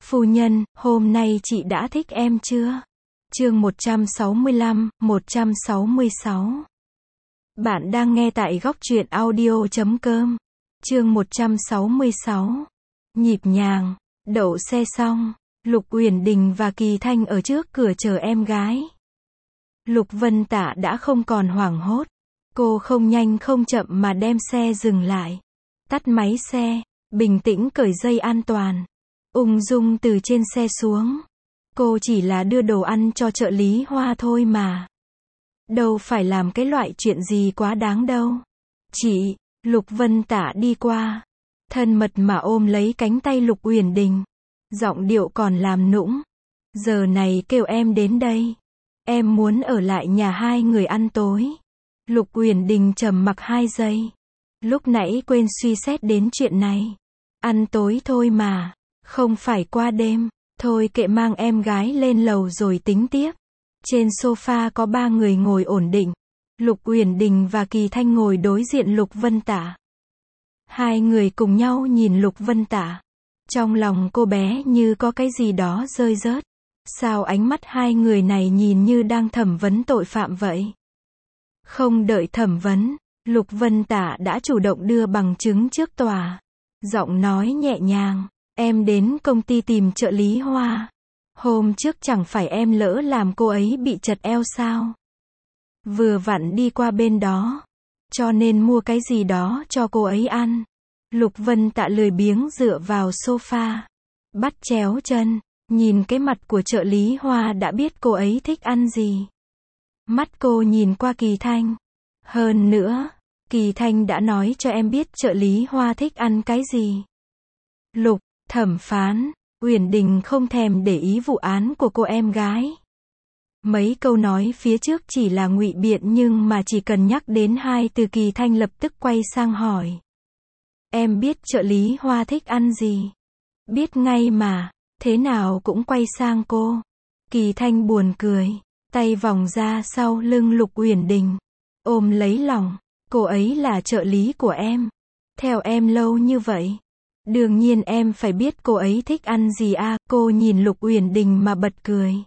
Phu nhân, hôm nay chị đã thích em chưa? Chương 165, 166. Bạn đang nghe tại góc truyện audio.com. Chương 166. Nhịp nhàng. Đậu xe xong, Lục Uyển Đình và Kỳ Thanh ở trước cửa chờ em gái. Lục Vân Tạ đã không còn hoảng hốt. Cô không nhanh không chậm mà đem xe dừng lại. Tắt máy xe, bình tĩnh cởi dây an toàn. Ung dung từ trên xe xuống. Cô chỉ là đưa đồ ăn cho trợ lý Hoa thôi mà. Đâu phải làm cái loại chuyện gì quá đáng đâu. Chị, Lục Vân Tạ đi qua. Thân mật mà ôm lấy cánh tay Lục Uyển Đình. Giọng điệu còn làm nũng. Giờ này kêu em đến đây. Em muốn ở lại nhà hai người ăn tối. Lục Uyển Đình trầm mặc 2 giây. Lúc nãy quên suy xét đến chuyện này. Ăn tối thôi mà. Không phải qua đêm. Thôi kệ, mang em gái lên lầu rồi tính tiếp. Trên sofa có 3 người ngồi ổn định. Lục Uyển Đình và Kỳ Thanh ngồi đối diện Lục Vân Tạ. Hai người cùng nhau nhìn Lục Vân Tạ. Trong lòng cô bé như có cái gì đó rơi rớt. Sao ánh mắt hai người này nhìn như đang thẩm vấn tội phạm vậy? Không đợi thẩm vấn, Lục Vân Tạ đã chủ động đưa bằng chứng trước tòa. Giọng nói nhẹ nhàng. Em đến công ty tìm trợ lý Hoa. Hôm trước chẳng phải em lỡ làm cô ấy bị chật eo sao? Vừa vặn đi qua bên đó. Cho nên mua cái gì đó cho cô ấy ăn. Lục Vân Tạ lười biếng dựa vào sofa. Bắt chéo chân. Nhìn cái mặt của trợ lý Hoa đã biết cô ấy thích ăn gì. Mắt cô nhìn qua Kỳ Thanh. Hơn nữa, Kỳ Thanh đã nói cho em biết trợ lý Hoa thích ăn cái gì. Lục, thẩm phán, Uyển Đình không thèm để ý vụ án của cô em gái. Mấy câu nói phía trước chỉ là ngụy biện, nhưng mà chỉ cần nhắc đến 2 từ Kỳ Thanh lập tức quay sang hỏi. Em biết trợ lý Hoa thích ăn gì? Biết ngay mà, thế nào cũng quay sang cô. Kỳ Thanh buồn cười, tay vòng ra sau lưng Lục Uyển Đình, ôm lấy lòng. Cô ấy là trợ lý của em. Theo em lâu như vậy. Đương nhiên em phải biết cô ấy thích ăn gì à. Cô nhìn Lục Uyển Đình mà bật cười.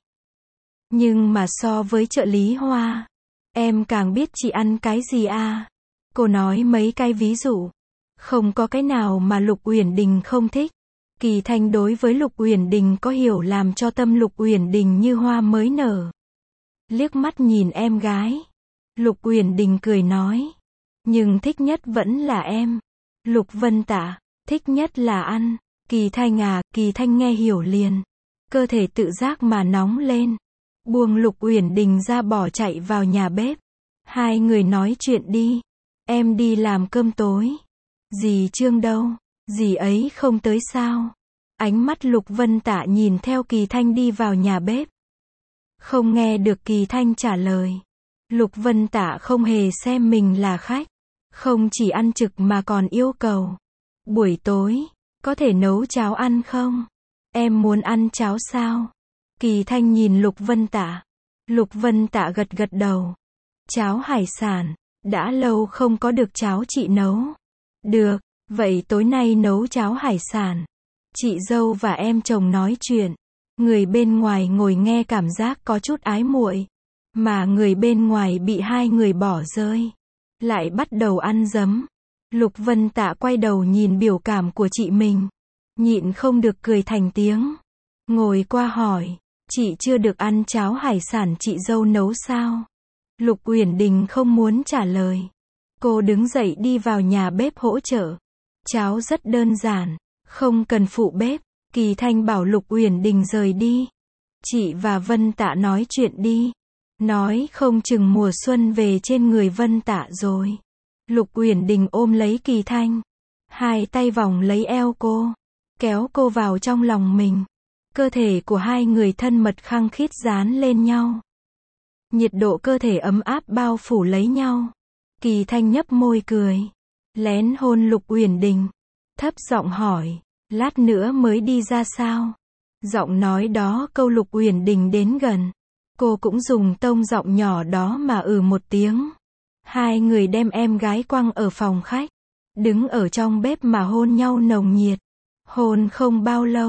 Nhưng mà so với trợ lý Hoa, em càng biết chị ăn cái gì à. Cô nói mấy cái ví dụ. Không có cái nào mà Lục Uyển Đình không thích. Kỳ Thanh đối với Lục Uyển Đình có hiểu, làm cho tâm Lục Uyển Đình như hoa mới nở. Liếc mắt nhìn em gái. Lục Uyển Đình cười nói. Nhưng thích nhất vẫn là em. Lục Vân Tạ, thích nhất là ăn. Kỳ Thanh à, Kỳ Thanh nghe hiểu liền. Cơ thể tự giác mà nóng lên. Buông Lục Uyển Đình ra bỏ chạy vào nhà bếp. Hai người nói chuyện đi. Em đi làm cơm tối. Dì Trương đâu? Dì ấy không tới sao? Ánh mắt Lục Vân Tạ nhìn theo Kỳ Thanh đi vào nhà bếp. Không nghe được Kỳ Thanh trả lời. Lục Vân Tạ không hề xem mình là khách. Không chỉ ăn trực mà còn yêu cầu. Buổi tối, có thể nấu cháo ăn không? Em muốn ăn cháo sao? Kỳ Thanh nhìn Lục Vân Tạ. Lục Vân Tạ gật gật đầu. Cháo hải sản. Đã lâu không có được cháo chị nấu. Được, vậy tối nay nấu cháo hải sản. Chị dâu và em chồng nói chuyện. Người bên ngoài ngồi nghe cảm giác có chút ái muội. Mà người bên ngoài bị hai người bỏ rơi. Lại bắt đầu ăn dấm. Lục Vân Tạ quay đầu nhìn biểu cảm của chị mình. Nhịn không được cười thành tiếng. Ngồi qua hỏi. Chị chưa được ăn cháo hải sản chị dâu nấu sao? Lục Uyển Đình không muốn trả lời. Cô đứng dậy đi vào nhà bếp hỗ trợ. Cháo rất đơn giản. Không cần phụ bếp. Kỳ Thanh bảo Lục Uyển Đình rời đi. Chị và Vân Tạ nói chuyện đi. Nói không chừng mùa xuân về trên người Vân Tạ rồi. Lục Uyển Đình ôm lấy Kỳ Thanh. Hai tay vòng lấy eo cô. Kéo cô vào trong lòng mình. Cơ thể của hai người thân mật khăng khít dán lên nhau. Nhiệt độ cơ thể ấm áp bao phủ lấy nhau. Kỳ Thanh nhấp môi cười. Lén hôn Lục Uyển Đình. Thấp giọng hỏi. Lát nữa mới đi ra sao? Giọng nói đó câu Lục Uyển Đình đến gần. Cô cũng dùng tông giọng nhỏ đó mà một tiếng. Hai người đem em gái quăng ở phòng khách. Đứng ở trong bếp mà hôn nhau nồng nhiệt. Hôn không bao lâu.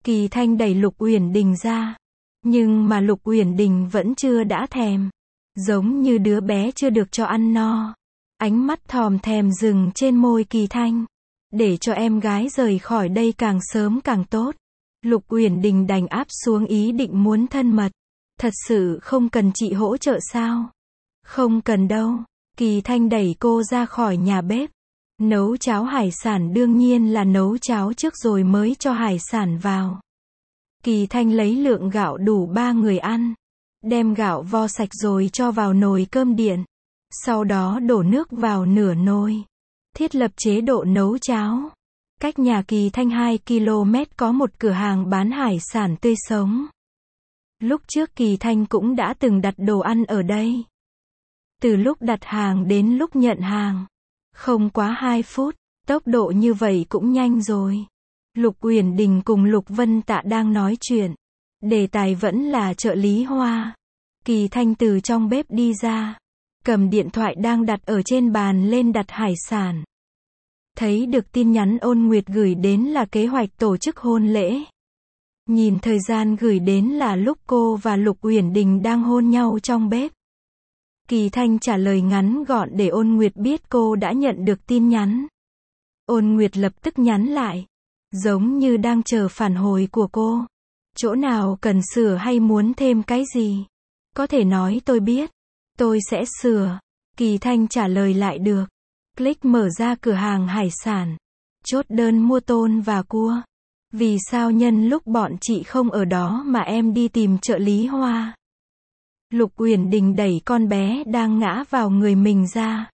Kỳ Thanh đẩy Lục Uyển Đình ra. Nhưng mà Lục Uyển Đình vẫn chưa đã thèm. Giống như đứa bé chưa được cho ăn no. Ánh mắt thòm thèm dừng trên môi Kỳ Thanh. Để cho em gái rời khỏi đây càng sớm càng tốt. Lục Uyển Đình đành áp xuống ý định muốn thân mật. Thật sự không cần chị hỗ trợ sao? Không cần đâu. Kỳ Thanh đẩy cô ra khỏi nhà bếp. Nấu cháo hải sản đương nhiên là nấu cháo trước rồi mới cho hải sản vào. Kỳ Thanh lấy lượng gạo đủ 3 người ăn. Đem gạo vo sạch rồi cho vào nồi cơm điện. Sau đó đổ nước vào nửa nồi. Thiết lập chế độ nấu cháo. Cách nhà Kỳ Thanh 2 km có một cửa hàng bán hải sản tươi sống. Lúc trước Kỳ Thanh cũng đã từng đặt đồ ăn ở đây. Từ lúc đặt hàng đến lúc nhận hàng, không quá 2 phút, tốc độ như vậy cũng nhanh rồi. Lục Uyển Đình cùng Lục Vân Tạ đang nói chuyện. Đề tài vẫn là trợ lý Hoa. Kỳ Thanh từ trong bếp đi ra, cầm điện thoại đang đặt ở trên bàn lên đặt hải sản. Thấy được tin nhắn Ôn Nguyệt gửi đến là kế hoạch tổ chức hôn lễ. Nhìn thời gian gửi đến là lúc cô và Lục Uyển Đình đang hôn nhau trong bếp. Kỳ Thanh trả lời ngắn gọn để Ôn Nguyệt biết cô đã nhận được tin nhắn. Ôn Nguyệt lập tức nhắn lại, giống như đang chờ phản hồi của cô. Chỗ nào cần sửa hay muốn thêm cái gì? Có thể nói tôi biết. Tôi sẽ sửa. Kỳ Thanh trả lời lại được. Click mở ra cửa hàng hải sản. Chốt đơn mua tôm và cua. Vì sao nhân lúc bọn chị không ở đó mà em đi tìm trợ lý Hoa? Lục Uyển Đình đẩy con bé đang ngã vào người mình ra.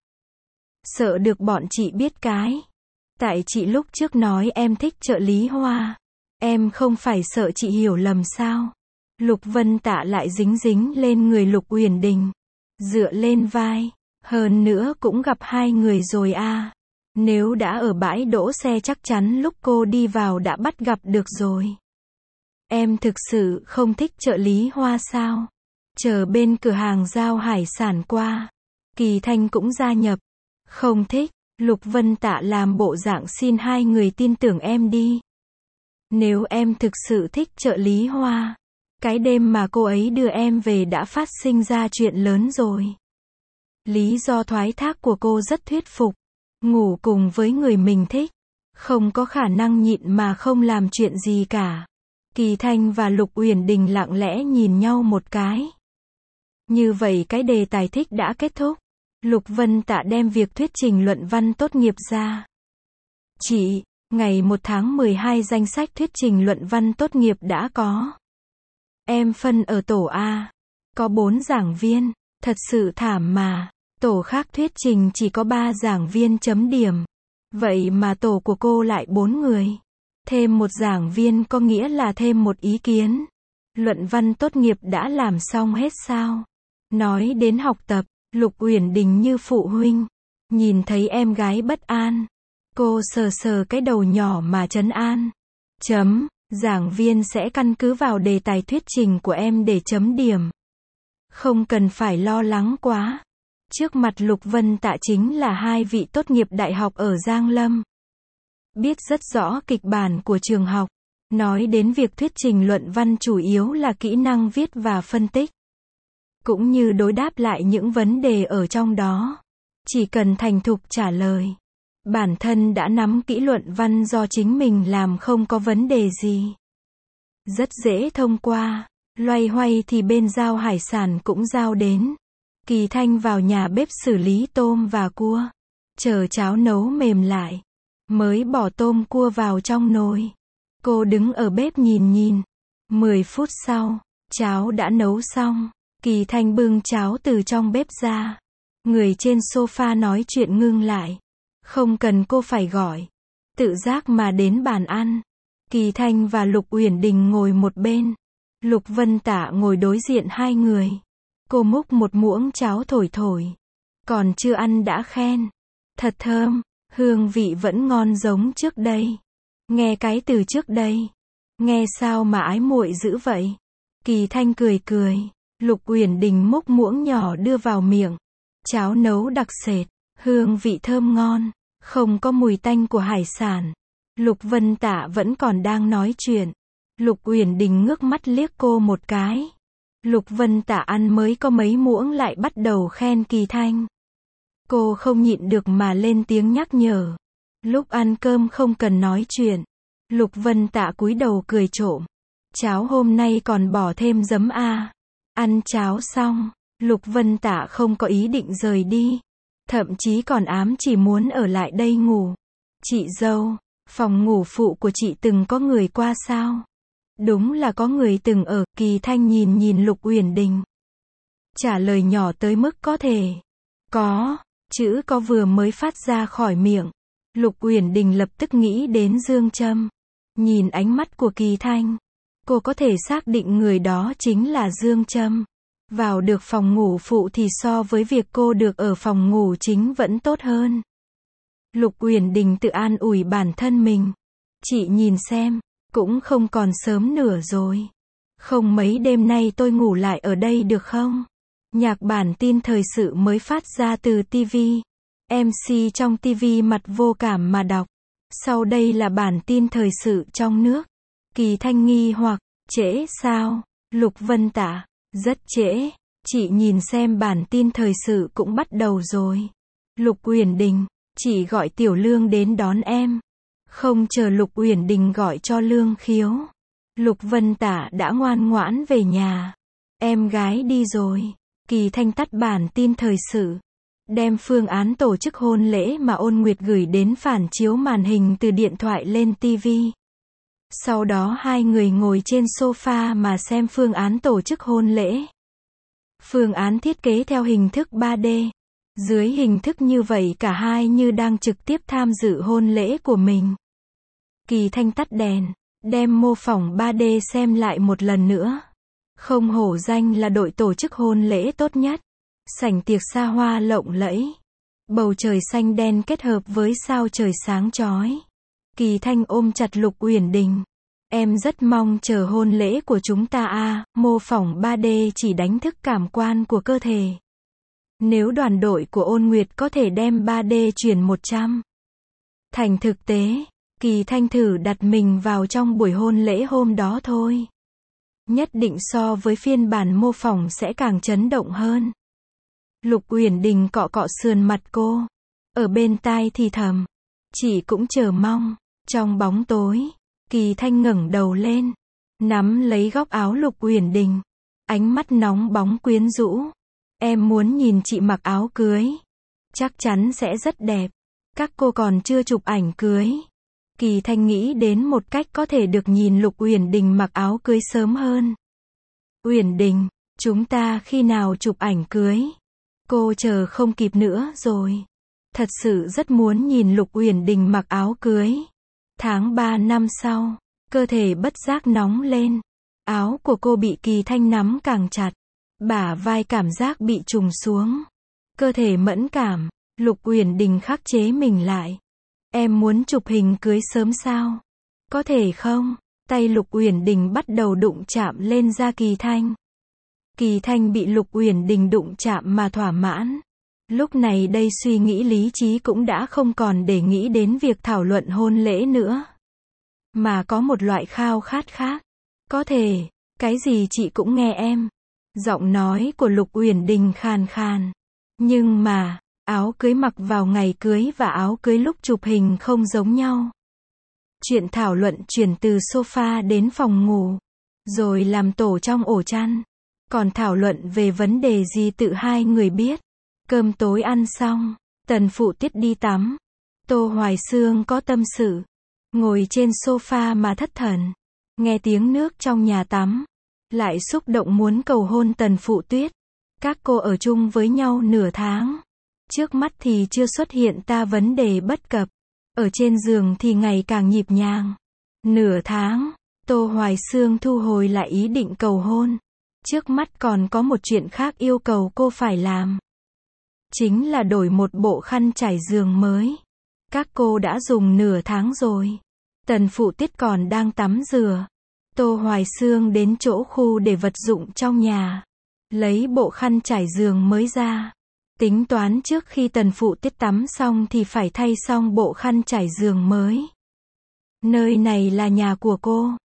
Sợ được bọn chị biết cái. Tại chị lúc trước nói em thích trợ lý Hoa. Em không phải sợ chị hiểu lầm sao? Lục Vân Tạ lại dính dính lên người Lục Uyển Đình. Dựa lên vai. Hơn nữa cũng gặp 2 người rồi à. Nếu đã ở bãi đỗ xe chắc chắn lúc cô đi vào đã bắt gặp được rồi. Em thực sự không thích trợ lý Hoa sao? Chờ bên cửa hàng giao hải sản qua. Kỳ Thanh cũng gia nhập. Không thích. Lục Vân Tạ làm bộ dạng xin 2 người tin tưởng em đi. Nếu em thực sự thích trợ lý Hoa, cái đêm mà cô ấy đưa em về đã phát sinh ra chuyện lớn rồi. Lý do thoái thác của cô rất thuyết phục. Ngủ cùng với người mình thích. Không có khả năng nhịn mà không làm chuyện gì cả. Kỳ Thanh và Lục Uyển Đình lặng lẽ nhìn nhau một cái. Như vậy cái đề tài thích đã kết thúc. Lục Vân Tạ đem việc thuyết trình luận văn tốt nghiệp ra. Chị, ngày 1 tháng 12 danh sách thuyết trình luận văn tốt nghiệp đã có. Em phân ở tổ A. Có 4 giảng viên. Thật sự thảm mà. Tổ khác thuyết trình chỉ có 3 giảng viên chấm điểm. Vậy mà tổ của cô lại 4 người. Thêm một giảng viên có nghĩa là thêm một ý kiến. Luận văn tốt nghiệp đã làm xong hết sao? Nói đến học tập, Lục Uyển Đình như phụ huynh. Nhìn thấy em gái bất an. Cô sờ sờ cái đầu nhỏ mà trấn an. Giảng viên sẽ căn cứ vào đề tài thuyết trình của em để chấm điểm. Không cần phải lo lắng quá. Trước mặt Lục Vân Tạ chính là 2 vị tốt nghiệp đại học ở Giang Lâm. Biết rất rõ kịch bản của trường học. Nói đến việc thuyết trình luận văn chủ yếu là kỹ năng viết và phân tích. Cũng như đối đáp lại những vấn đề ở trong đó. Chỉ cần thành thục trả lời. Bản thân đã nắm kỹ luận văn do chính mình làm không có vấn đề gì. Rất dễ thông qua. Loay hoay thì bên giao hải sản cũng giao đến. Kỳ Thanh vào nhà bếp xử lý tôm và cua. Chờ cháo nấu mềm lại. Mới bỏ tôm cua vào trong nồi. Cô đứng ở bếp nhìn. 10 phút sau, cháo đã nấu xong. Kỳ Thanh bưng cháo từ trong bếp ra. Người trên sofa nói chuyện ngưng lại. Không cần cô phải gọi. Tự giác mà đến bàn ăn. Kỳ Thanh và Lục Uyển Đình ngồi một bên. Lục Vân Tạ ngồi đối diện 2 người. Cô múc một muỗng cháo thổi. Còn chưa ăn đã khen. Thật thơm, hương vị vẫn ngon giống trước đây. Nghe cái từ trước đây. Nghe sao mà ái muội dữ vậy? Kỳ Thanh cười. Lục Uyển Đình múc muỗng nhỏ đưa vào miệng. Cháo nấu đặc sệt, hương vị thơm ngon, không có mùi tanh của hải sản. Lục Vân Tạ vẫn còn đang nói chuyện. Lục Uyển Đình ngước mắt liếc cô một cái. Lục Vân Tả ăn mới có mấy muỗng lại bắt đầu khen Kỳ Thanh. Cô không nhịn được mà lên tiếng nhắc nhở. Lúc ăn cơm không cần nói chuyện. Lục Vân Tạ cúi đầu cười trộm. Cháo hôm nay còn bỏ thêm giấm à. Ăn cháo xong, Lục Vân Tạ không có ý định rời đi. Thậm chí còn ám chỉ muốn ở lại đây ngủ. Chị dâu, phòng ngủ phụ của chị từng có người qua sao? Đúng là có người từng ở. Kỳ Thanh nhìn Lục Uyển Đình. Trả lời nhỏ tới mức có thể. Có, chữ có vừa mới phát ra khỏi miệng. Lục Uyển Đình lập tức nghĩ đến Dương Trâm. Nhìn ánh mắt của Kỳ Thanh, cô có thể xác định người đó chính là Dương Trâm. Vào được phòng ngủ phụ thì so với việc cô được ở phòng ngủ chính vẫn tốt hơn. Lục Uyển Đình tự an ủi bản thân mình. Chị nhìn xem, cũng không còn sớm nửa rồi. Không mấy đêm nay tôi ngủ lại ở đây được không? Nhạc bản tin thời sự mới phát ra từ TV. MC trong TV mặt vô cảm mà đọc. Sau đây là bản tin thời sự trong nước. Kỳ Thanh nghi hoặc, trễ sao? Lục Vân Tả, rất trễ. Chị nhìn xem bản tin thời sự cũng bắt đầu rồi. Lục Uyển Đình, chị gọi Tiểu Lương đến đón em. Không chờ Lục Uyển Đình gọi cho Lương Khiếu. Lục Vân Tả đã ngoan ngoãn về nhà. Em gái đi rồi. Kỳ Thanh tắt bản tin thời sự. Đem phương án tổ chức hôn lễ mà Ôn Nguyệt gửi đến phản chiếu màn hình từ điện thoại lên TV. Sau đó hai người ngồi trên sofa mà xem phương án tổ chức hôn lễ. Phương án thiết kế theo hình thức 3D. Dưới hình thức như vậy cả hai như đang trực tiếp tham dự hôn lễ của mình. Kỳ Thanh tắt đèn, đem mô phỏng 3D xem lại một lần nữa. Không hổ danh là đội tổ chức hôn lễ tốt nhất. Sảnh tiệc xa hoa lộng lẫy. Bầu trời xanh đen kết hợp với sao trời sáng chói. Kỳ Thanh ôm chặt Lục Uyển Đình. Em rất mong chờ hôn lễ của chúng ta à, mô phỏng 3D chỉ đánh thức cảm quan của cơ thể. Nếu đoàn đội của Ôn Nguyệt có thể đem 3D chuyển 100. Thành thực tế, Kỳ Thanh thử đặt mình vào trong buổi hôn lễ hôm đó thôi. Nhất định so với phiên bản mô phỏng sẽ càng chấn động hơn. Lục Uyển Đình cọ cọ sườn mặt cô. Ở bên tai thì thầm. Chị cũng chờ mong. Trong bóng tối, Kỳ Thanh ngẩng đầu lên. Nắm lấy góc áo Lục Uyển Đình. Ánh mắt nóng bóng quyến rũ. Em muốn nhìn chị mặc áo cưới. Chắc chắn sẽ rất đẹp. Các cô còn chưa chụp ảnh cưới. Kỳ Thanh nghĩ đến một cách có thể được nhìn Lục Uyển Đình mặc áo cưới sớm hơn. Uyển Đình, chúng ta khi nào chụp ảnh cưới? Cô chờ không kịp nữa rồi. Thật sự rất muốn nhìn Lục Uyển Đình mặc áo cưới. Tháng 3 năm sau, cơ thể bất giác nóng lên. Áo của cô bị Kỳ Thanh nắm càng chặt. Bả vai cảm giác bị trùng xuống. Cơ thể mẫn cảm, Lục Uyển Đình khắc chế mình lại. Em muốn chụp hình cưới sớm sao? Có thể không? Tay Lục Uyển Đình bắt đầu đụng chạm lên da Kỳ Thanh. Kỳ Thanh bị Lục Uyển Đình đụng chạm mà thỏa mãn. Lúc này đây suy nghĩ lý trí cũng đã không còn để nghĩ đến việc thảo luận hôn lễ nữa. Mà có một loại khao khát khác. Có thể, cái gì chị cũng nghe em. Giọng nói của Lục Uyển Đình khàn khàn. Nhưng mà, áo cưới mặc vào ngày cưới và áo cưới lúc chụp hình không giống nhau. Chuyện thảo luận chuyển từ sofa đến phòng ngủ. Rồi làm tổ trong ổ chăn. Còn thảo luận về vấn đề gì tự hai người biết. Cơm tối ăn xong, Tần Phụ Tiết đi tắm. Tô Hoài Xương có tâm sự. Ngồi trên sofa mà thất thần. Nghe tiếng nước trong nhà tắm. Lại xúc động muốn cầu hôn Tần Phụ Tuyết. Các cô ở chung với nhau nửa tháng. Trước mắt thì chưa xuất hiện ta vấn đề bất cập. Ở trên giường thì ngày càng nhịp nhàng. Nửa tháng, Tô Hoài Xương thu hồi lại ý định cầu hôn. Trước mắt còn có một chuyện khác yêu cầu cô phải làm. Chính là đổi một bộ khăn trải giường mới. Các cô đã dùng nửa tháng rồi. Tần Phụ Tiết còn đang tắm rửa. Tô Hoài Xương đến chỗ khu để vật dụng trong nhà. Lấy bộ khăn trải giường mới ra. Tính toán trước khi Tần Phụ Tiết tắm xong thì phải thay xong bộ khăn trải giường mới. Nơi này là nhà của cô.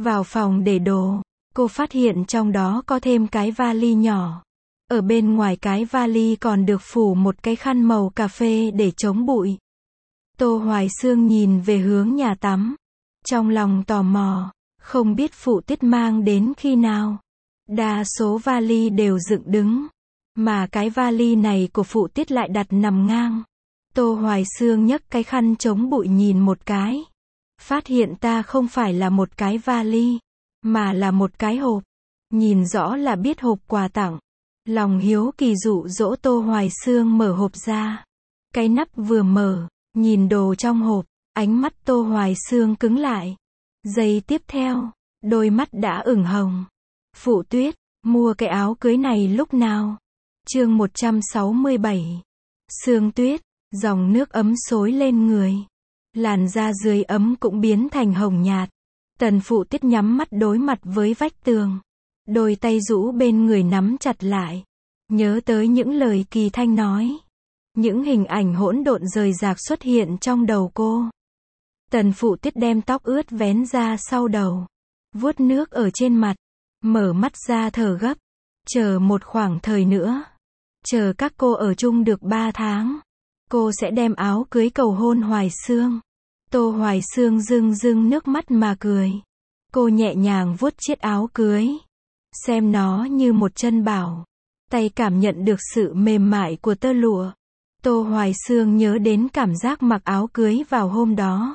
Vào phòng để đồ, cô phát hiện trong đó có thêm cái vali nhỏ. Ở bên ngoài cái vali còn được phủ một cái khăn màu cà phê để chống bụi. Tô Hoài Xương nhìn về hướng nhà tắm. Trong lòng tò mò, không biết Phụ Tiết mang đến khi nào. Đa số vali đều dựng đứng, mà cái vali này của Phụ Tiết lại đặt nằm ngang. Tô Hoài Xương nhấc cái khăn chống bụi nhìn một cái. Phát hiện ta không phải là một cái vali, mà là một cái hộp. Nhìn rõ là biết hộp quà tặng. Lòng hiếu kỳ dụ dỗ Tô Hoài Xương mở hộp ra. Cái nắp vừa mở, nhìn đồ trong hộp, ánh mắt Tô Hoài Xương cứng lại. Giây tiếp theo, đôi mắt đã ửng hồng. Phụ Tuyết, mua cái áo cưới này lúc nào? Chương 167. Sương tuyết, dòng nước ấm xối lên người. Làn da dưới ấm cũng biến thành hồng nhạt. Tần Phụ Tiết nhắm mắt đối mặt với vách tường. Đôi tay rũ bên người nắm chặt lại. Nhớ tới những lời Kỳ Thanh nói. Những hình ảnh hỗn độn rời rạc xuất hiện trong đầu cô. Tần Phụ Tiết đem tóc ướt vén ra sau đầu. Vuốt nước ở trên mặt. Mở mắt ra thở gấp. Chờ một khoảng thời nữa. Chờ các cô ở chung được 3 tháng. Cô sẽ đem áo cưới cầu hôn Hoài Xương. Tô Hoài Xương rưng rưng nước mắt mà cười. Cô nhẹ nhàng vuốt chiếc áo cưới. Xem nó như một chân bảo. Tay cảm nhận được sự mềm mại của tơ lụa. Tô Hoài Xương nhớ đến cảm giác mặc áo cưới vào hôm đó.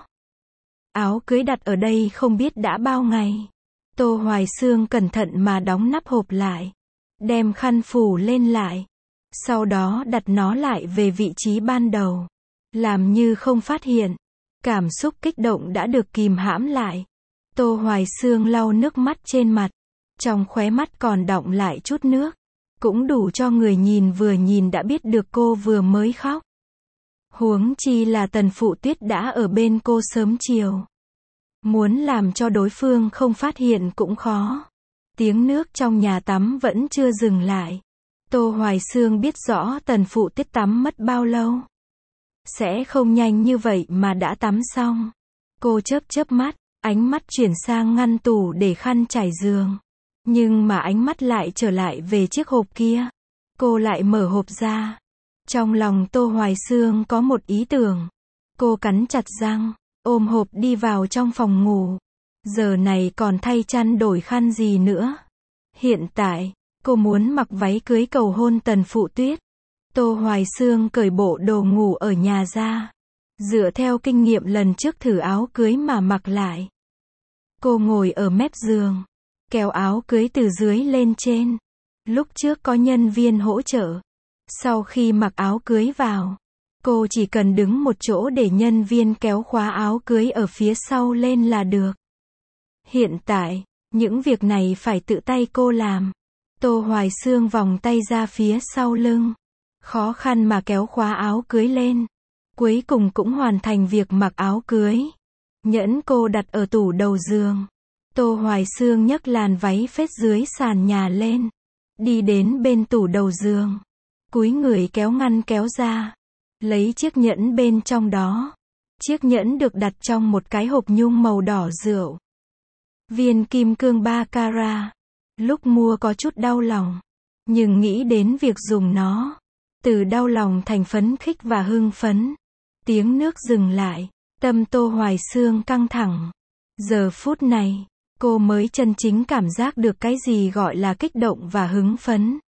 Áo cưới đặt ở đây không biết đã bao ngày. Tô Hoài Xương cẩn thận mà đóng nắp hộp lại. Đem khăn phủ lên lại. Sau đó đặt nó lại về vị trí ban đầu. Làm như không phát hiện. Cảm xúc kích động đã được kìm hãm lại. Tô Hoài Xương lau nước mắt trên mặt. Trong khóe mắt còn đọng lại chút nước. Cũng đủ cho người nhìn vừa nhìn đã biết được cô vừa mới khóc. Huống chi là Tần Phụ Tuyết đã ở bên cô sớm chiều. Muốn làm cho đối phương không phát hiện cũng khó. Tiếng nước trong nhà tắm vẫn chưa dừng lại. Tô Hoài Xương biết rõ Tần Phụ Tuyết tắm mất bao lâu. Sẽ không nhanh như vậy mà đã tắm xong. Cô chớp mắt, ánh mắt chuyển sang ngăn tủ để khăn trải giường. Nhưng mà ánh mắt lại trở lại về chiếc hộp kia. Cô lại mở hộp ra. Trong lòng Tô Hoài Xương có một ý tưởng. Cô cắn chặt răng, ôm hộp đi vào trong phòng ngủ. Giờ này còn thay chăn đổi khăn gì nữa. Hiện tại, cô muốn mặc váy cưới cầu hôn Tần Phụ Tuyết. Tô Hoài Xương cởi bộ đồ ngủ ở nhà ra. Dựa theo kinh nghiệm lần trước thử áo cưới mà mặc lại. Cô ngồi ở mép giường. Kéo áo cưới từ dưới lên trên. Lúc trước có nhân viên hỗ trợ. Sau khi mặc áo cưới vào, cô chỉ cần đứng một chỗ để nhân viên kéo khóa áo cưới ở phía sau lên là được. Hiện tại, những việc này phải tự tay cô làm. Tô Hoài Xương vòng tay ra phía sau lưng. Khó khăn mà kéo khóa áo cưới lên. Cuối cùng cũng hoàn thành việc mặc áo cưới. Nhẫn cô đặt ở tủ đầu giường. Tô Hoài Xương nhấc làn váy phết dưới sàn nhà lên. Đi đến bên tủ đầu giường. Cúi người kéo ngăn kéo ra. Lấy chiếc nhẫn bên trong đó. Chiếc nhẫn được đặt trong một cái hộp nhung màu đỏ rượu. Viên kim cương 3 carat. Lúc mua có chút đau lòng. Nhưng nghĩ đến việc dùng nó. Từ đau lòng thành phấn khích và hưng phấn. Tiếng nước dừng lại. Tâm Tô Hoài Xương căng thẳng. Giờ phút này, cô mới chân chính cảm giác được cái gì gọi là kích động và hứng phấn.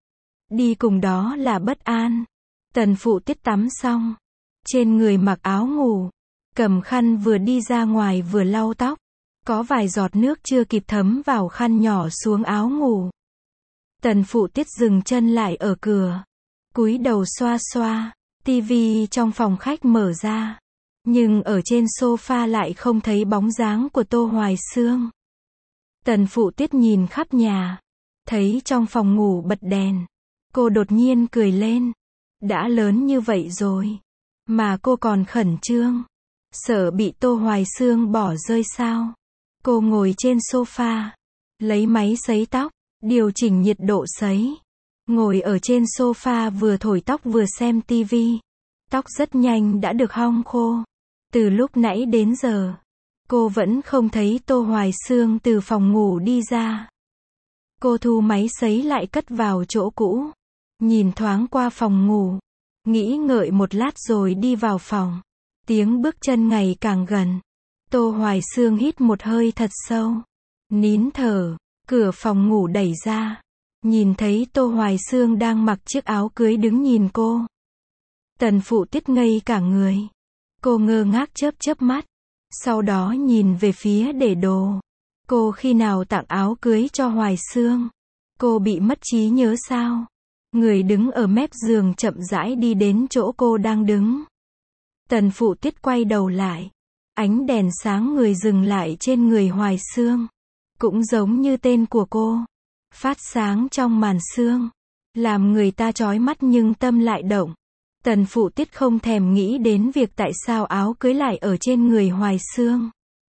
Đi cùng đó là bất an. Tần Phụ Tuyết tắm xong. Trên người mặc áo ngủ. Cầm khăn vừa đi ra ngoài vừa lau tóc. Có vài giọt nước chưa kịp thấm vào khăn nhỏ xuống áo ngủ. Tần Phụ Tuyết dừng chân lại ở cửa. Cúi đầu xoa xoa. Tivi trong phòng khách mở ra. Nhưng ở trên sofa lại không thấy bóng dáng của Tô Hoài Xương. Tần Phụ Tuyết nhìn khắp nhà. Thấy trong phòng ngủ bật đèn. Cô đột nhiên cười lên. Đã lớn như vậy rồi. Mà cô còn khẩn trương. Sợ bị Tô Hoài Xương bỏ rơi sao. Cô ngồi trên sofa. Lấy máy sấy tóc. Điều chỉnh nhiệt độ sấy. Ngồi ở trên sofa vừa thổi tóc vừa xem tivi. Tóc rất nhanh đã được hong khô. Từ lúc nãy đến giờ. Cô vẫn không thấy Tô Hoài Xương từ phòng ngủ đi ra. Cô thu máy sấy lại cất vào chỗ cũ. Nhìn thoáng qua phòng ngủ. Nghĩ ngợi một lát rồi đi vào phòng. Tiếng bước chân ngày càng gần. Tô Hoài Xương hít một hơi thật sâu. Nín thở. Cửa phòng ngủ đẩy ra. Nhìn thấy Tô Hoài Xương đang mặc chiếc áo cưới đứng nhìn cô. Tần Phụ Tiết ngây cả người. Cô ngơ ngác chớp chớp mắt. Sau đó nhìn về phía để đồ. Cô khi nào tặng áo cưới cho Hoài Xương? Cô bị mất trí nhớ sao? Người đứng ở mép giường chậm rãi đi đến chỗ cô đang đứng. Tần Phụ Tiết quay đầu lại. Ánh đèn sáng người dừng lại trên người Hoài Xương. Cũng giống như tên của cô. Phát sáng trong màn sương. Làm người ta chói mắt nhưng tâm lại động. Tần Phụ Tiết không thèm nghĩ đến việc tại sao áo cưới lại ở trên người Hoài Xương.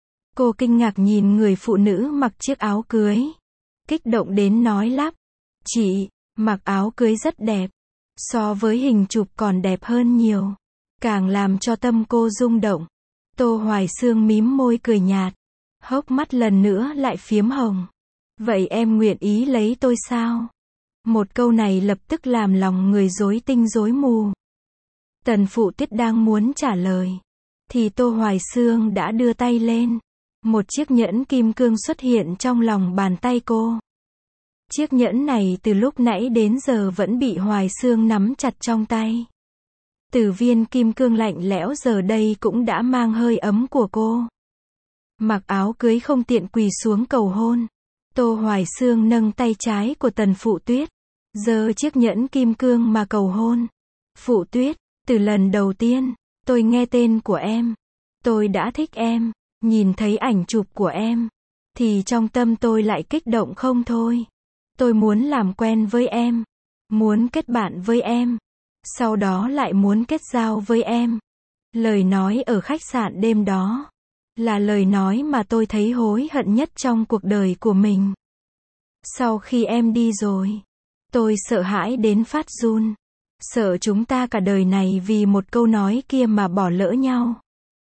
Cô kinh ngạc nhìn người phụ nữ mặc chiếc áo cưới. Kích động đến nói lắp. Chị, mặc áo cưới rất đẹp. So với hình chụp còn đẹp hơn nhiều. Càng làm cho tâm cô rung động. Tô Hoài Xương mím môi cười nhạt. Hốc mắt lần nữa lại phiếm hồng. Vậy em nguyện ý lấy tôi sao? Một câu này lập tức làm lòng người rối tinh rối mù. Tần Phụ Tiết đang muốn trả lời. Thì Tô Hoài Xương đã đưa tay lên. Một chiếc nhẫn kim cương xuất hiện trong lòng bàn tay cô. Chiếc nhẫn này từ lúc nãy đến giờ vẫn bị Hoài Xương nắm chặt trong tay. Từ viên kim cương lạnh lẽo giờ đây cũng đã mang hơi ấm của cô. Mặc áo cưới không tiện quỳ xuống cầu hôn. Tô Hoài Xương nâng tay trái của Tần Phụ Tuyết. Giơ chiếc nhẫn kim cương mà cầu hôn. Phụ Tuyết, từ lần đầu tiên, tôi nghe tên của em. Tôi đã thích em. Nhìn thấy ảnh chụp của em. Thì trong tâm tôi lại kích động không thôi. Tôi muốn làm quen với em. Muốn kết bạn với em. Sau đó lại muốn kết giao với em. Lời nói ở khách sạn đêm đó. Là lời nói mà tôi thấy hối hận nhất trong cuộc đời của mình. Sau khi em đi rồi. Tôi sợ hãi đến phát run. Sợ chúng ta cả đời này vì một câu nói kia mà bỏ lỡ nhau.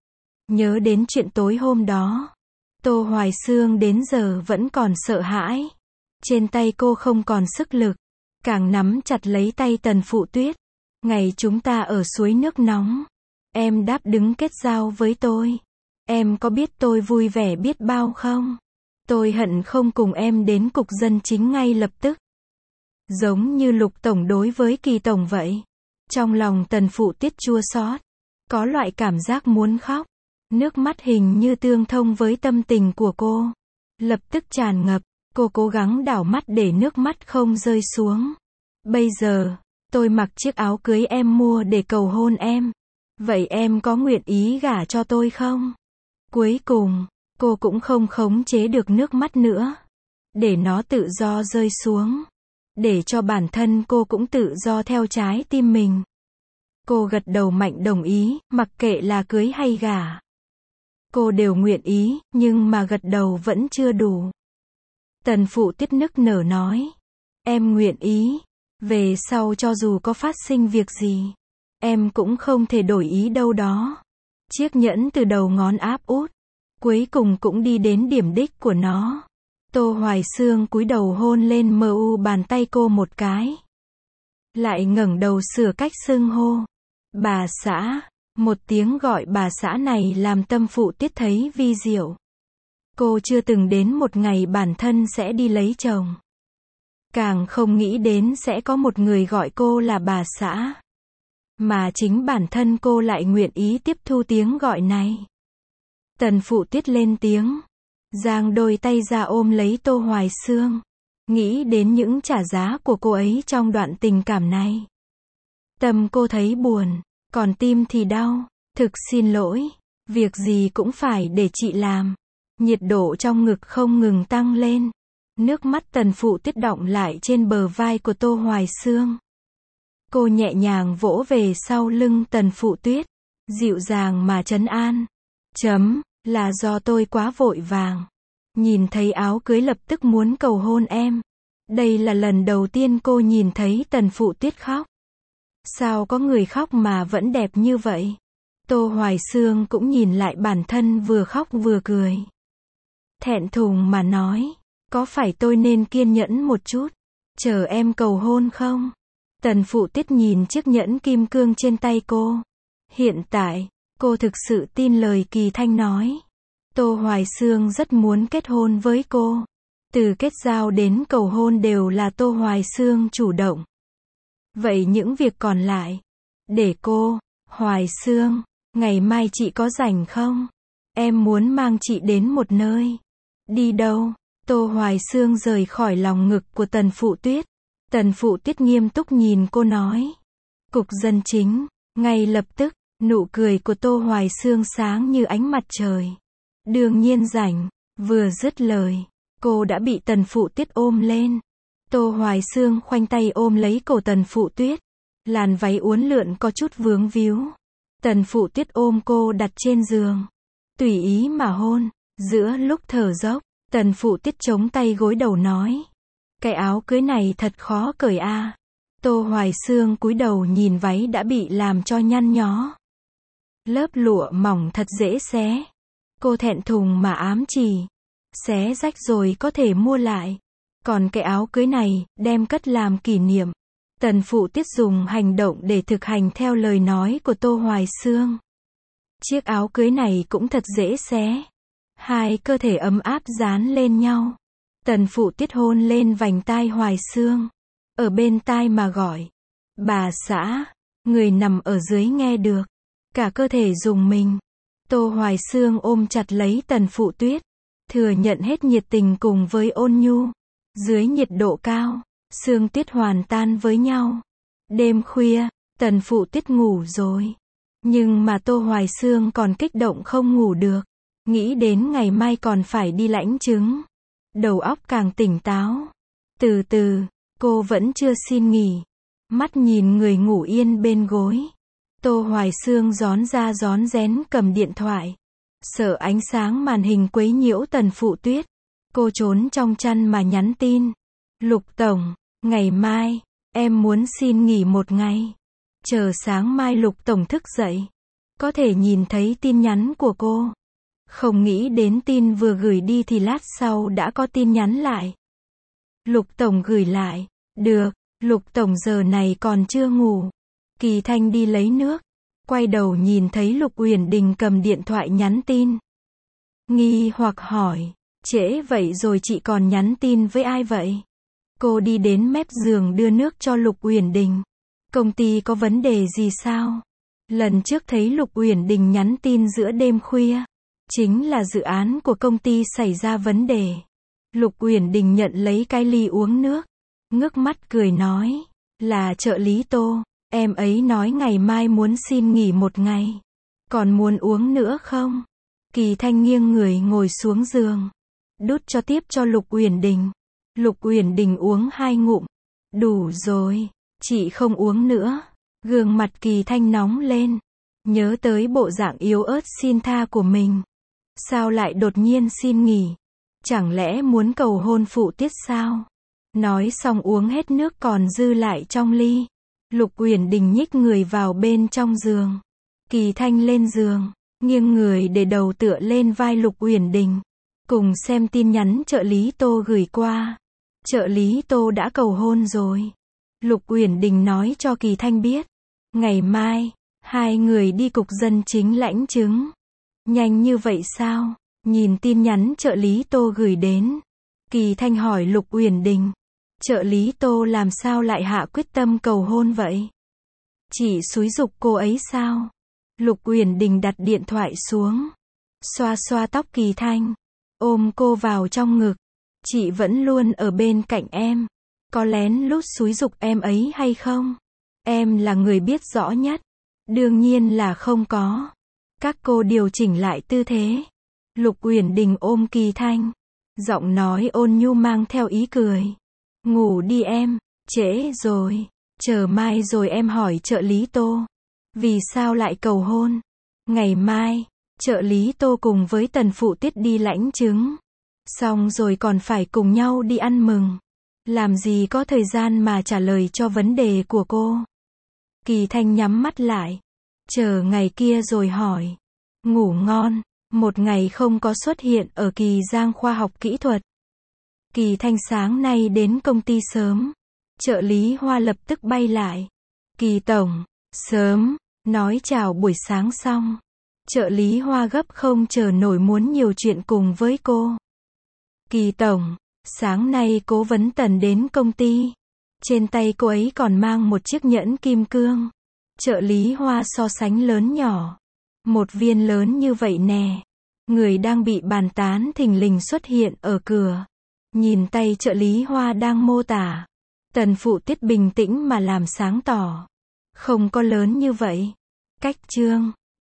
Nhớ đến chuyện tối hôm đó. Tô Hoài Xương đến giờ vẫn còn sợ hãi. Trên tay cô không còn sức lực. Càng nắm chặt lấy tay Tần Phụ Tuyết. Ngày chúng ta ở suối nước nóng. Em đáp đứng kết giao với tôi. Em có biết tôi vui vẻ biết bao không? Tôi hận không cùng em đến cục dân chính ngay lập tức. Giống như Lục Tổng đối với Kỳ Tổng vậy. Trong lòng Tần Phụ Tiết chua xót. Có loại cảm giác muốn khóc. Nước mắt hình như tương thông với tâm tình của cô. Lập tức tràn ngập. Cô cố gắng đảo mắt để nước mắt không rơi xuống. Bây giờ, tôi mặc chiếc áo cưới em mua để cầu hôn em. Vậy em có nguyện ý gả cho tôi không? Cuối cùng, cô cũng không khống chế được nước mắt nữa. Để nó tự do rơi xuống. Để cho bản thân cô cũng tự do theo trái tim mình. Cô gật đầu mạnh đồng ý, mặc kệ là cưới hay gả. Cô đều nguyện ý, nhưng mà gật đầu vẫn chưa đủ. Tần Phụ Tiết nức nở nói. Em nguyện ý. Về sau cho dù có phát sinh việc gì. Em cũng không thể đổi ý đâu đó. Chiếc nhẫn từ đầu ngón áp út. Cuối cùng cũng đi đến điểm đích của nó. Tô Hoài Xương cúi đầu hôn lên mu bàn tay cô một cái. Lại ngẩng đầu sửa cách xưng hô. Bà xã. Một tiếng gọi bà xã này làm tâm Phụ Tiết thấy vi diệu. Cô chưa từng đến một ngày bản thân sẽ đi lấy chồng. Càng không nghĩ đến sẽ có một người gọi cô là bà xã. Mà chính bản thân cô lại nguyện ý tiếp thu tiếng gọi này. Tần Phụ Tiết lên tiếng. Giang đôi tay ra ôm lấy Tô Hoài Xương. Nghĩ đến những trả giá của cô ấy trong đoạn tình cảm này. Tâm cô thấy buồn, còn tim thì đau. Thực xin lỗi, việc gì cũng phải để chị làm. Nhiệt độ trong ngực không ngừng tăng lên. Nước mắt Tần Phụ Tiết đọng lại trên bờ vai của Tô Hoài Xương. Cô nhẹ nhàng vỗ về sau lưng Tần Phụ Tuyết. Dịu dàng mà trấn an. Là do tôi quá vội vàng. Nhìn thấy áo cưới lập tức muốn cầu hôn em. Đây là lần đầu tiên cô nhìn thấy Tần Phụ Tuyết khóc. Sao có người khóc mà vẫn đẹp như vậy? Tô Hoài Xương cũng nhìn lại bản thân vừa khóc vừa cười. Thẹn thùng mà nói, có phải tôi nên kiên nhẫn một chút, chờ em cầu hôn không? Tần Phụ Tiết nhìn chiếc nhẫn kim cương trên tay cô. Hiện tại, cô thực sự tin lời Kỳ Thanh nói. Tô Hoài Xương rất muốn kết hôn với cô. Từ kết giao đến cầu hôn đều là Tô Hoài Xương chủ động. Vậy những việc còn lại, để cô, Hoài Xương, ngày mai chị có rảnh không? Em muốn mang chị đến một nơi. Đi đâu? Tô Hoài Xương rời khỏi lòng ngực của Tần Phụ Tuyết. Tần Phụ Tuyết nghiêm túc nhìn cô nói. Cục dân chính, ngay lập tức, nụ cười của Tô Hoài Xương sáng như ánh mặt trời. Đương nhiên rảnh, vừa dứt lời, cô đã bị Tần Phụ Tuyết ôm lên. Tô Hoài Xương khoanh tay ôm lấy cổ Tần Phụ Tuyết. Làn váy uốn lượn có chút vướng víu. Tần Phụ Tuyết ôm cô đặt trên giường. Tùy ý mà hôn. Giữa lúc thở dốc, Tần Phụ Tuyết chống tay gối đầu nói. Cái áo cưới này thật khó cởi a. Tô Hoài Xương cúi đầu nhìn váy đã bị làm cho nhăn nhó. Lớp lụa mỏng thật dễ xé. Cô thẹn thùng mà ám chỉ. Xé rách rồi có thể mua lại. Còn cái áo cưới này, đem cất làm kỷ niệm. Tần Phụ Tuyết dùng hành động để thực hành theo lời nói của Tô Hoài Xương. Chiếc áo cưới này cũng thật dễ xé. Hai cơ thể ấm áp dán lên nhau. Tần Phụ Tuyết hôn lên vành tai Hoài Xương. Ở bên tai mà gọi. Bà xã. Người nằm ở dưới nghe được. Cả cơ thể rùng mình. Tô Hoài Xương ôm chặt lấy Tần Phụ Tuyết. Thừa nhận hết nhiệt tình cùng với ôn nhu. Dưới nhiệt độ cao, sương tuyết hoàn tan với nhau. Đêm khuya, Tần Phụ Tuyết ngủ rồi. Nhưng mà Tô Hoài Xương còn kích động không ngủ được. Nghĩ đến ngày mai còn phải đi lãnh chứng. Đầu óc càng tỉnh táo. Từ từ, cô vẫn chưa xin nghỉ. Mắt nhìn người ngủ yên bên gối. Tô Hoài Xương rón ra rón rén cầm điện thoại. Sợ ánh sáng màn hình quấy nhiễu Tần Phụ Tuyết. Cô trốn trong chăn mà nhắn tin. Lục Tổng, ngày mai, em muốn xin nghỉ một ngày. Chờ sáng mai Lục Tổng thức dậy. Có thể nhìn thấy tin nhắn của cô. Không nghĩ đến tin vừa gửi đi thì lát sau đã có tin nhắn lại. Lục Tổng gửi lại. Được, Lục Tổng giờ này còn chưa ngủ. Kỳ Thanh đi lấy nước. Quay đầu nhìn thấy Lục Uyển Đình cầm điện thoại nhắn tin. Nghi hoặc hỏi. Trễ vậy rồi chị còn nhắn tin với ai vậy? Cô đi đến mép giường đưa nước cho Lục Uyển Đình. Công ty có vấn đề gì sao? Lần trước thấy Lục Uyển Đình nhắn tin giữa đêm khuya. Chính là dự án của công ty xảy ra vấn đề. Lục Uyển Đình nhận lấy cái ly uống nước. Ngước mắt cười nói. Là trợ lý Tô. Em ấy nói ngày mai muốn xin nghỉ một ngày. Còn muốn uống nữa không? Kỳ Thanh nghiêng người ngồi xuống giường. Đút cho tiếp cho Lục Uyển Đình. Lục Uyển Đình uống 2 ngụm. Đủ rồi, chị không uống nữa. Gương mặt Kỳ Thanh nóng lên. Nhớ tới bộ dạng yếu ớt xin tha của mình. Sao lại đột nhiên xin nghỉ? Chẳng lẽ muốn cầu hôn Phụ Tiết sao? Nói xong uống hết nước còn dư lại trong ly. Lục Uyển Đình nhích người vào bên trong giường. Kỳ Thanh lên giường, nghiêng người để đầu tựa lên vai Lục Uyển Đình. Cùng xem tin nhắn trợ lý Tô gửi qua. Trợ lý Tô đã cầu hôn rồi. Lục Uyển Đình nói cho Kỳ Thanh biết. Ngày mai, hai người đi cục dân chính lãnh chứng. Nhanh như vậy sao? Nhìn tin nhắn trợ lý Tô gửi đến. Kỳ Thanh hỏi Lục Uyển Đình. Trợ lý Tô làm sao lại hạ quyết tâm cầu hôn vậy? Chị xúi giục cô ấy sao? Lục Uyển Đình đặt điện thoại xuống. Xoa xoa tóc Kỳ Thanh. Ôm cô vào trong ngực. Chị vẫn luôn ở bên cạnh em. Có lén lút xúi giục em ấy hay không? Em là người biết rõ nhất. Đương nhiên là không có. Các cô điều chỉnh lại tư thế. Lục Uyển Đình ôm Kỳ Thanh. Giọng nói ôn nhu mang theo ý cười. Ngủ đi em, trễ rồi. Chờ mai rồi em hỏi trợ lý Tô. Vì sao lại cầu hôn? Ngày mai, trợ lý Tô cùng với Tần Phụ Tiết đi lãnh chứng. Xong rồi còn phải cùng nhau đi ăn mừng. Làm gì có thời gian mà trả lời cho vấn đề của cô. Kỳ Thanh nhắm mắt lại. Chờ ngày kia rồi hỏi. Ngủ ngon. Một ngày không có xuất hiện ở Kỳ Giang khoa học kỹ thuật. Kỳ Thanh sáng nay đến công ty sớm. Trợ lý Hoa lập tức bay lại. Kỳ tổng, sớm, nói chào buổi sáng xong. Trợ lý Hoa gấp không chờ nổi muốn nhiều chuyện cùng với cô. Kỳ tổng, sáng nay cố vấn Tần đến công ty. Trên tay cô ấy còn mang một chiếc nhẫn kim cương. Trợ lý Hoa so sánh lớn nhỏ. Một viên lớn như vậy nè. Người đang bị bàn tán thình lình xuất hiện ở cửa. Nhìn tay trợ lý Hoa đang mô tả. Tần Phụ Tiết bình tĩnh mà làm sáng tỏ. Không có lớn như vậy. Cách trương.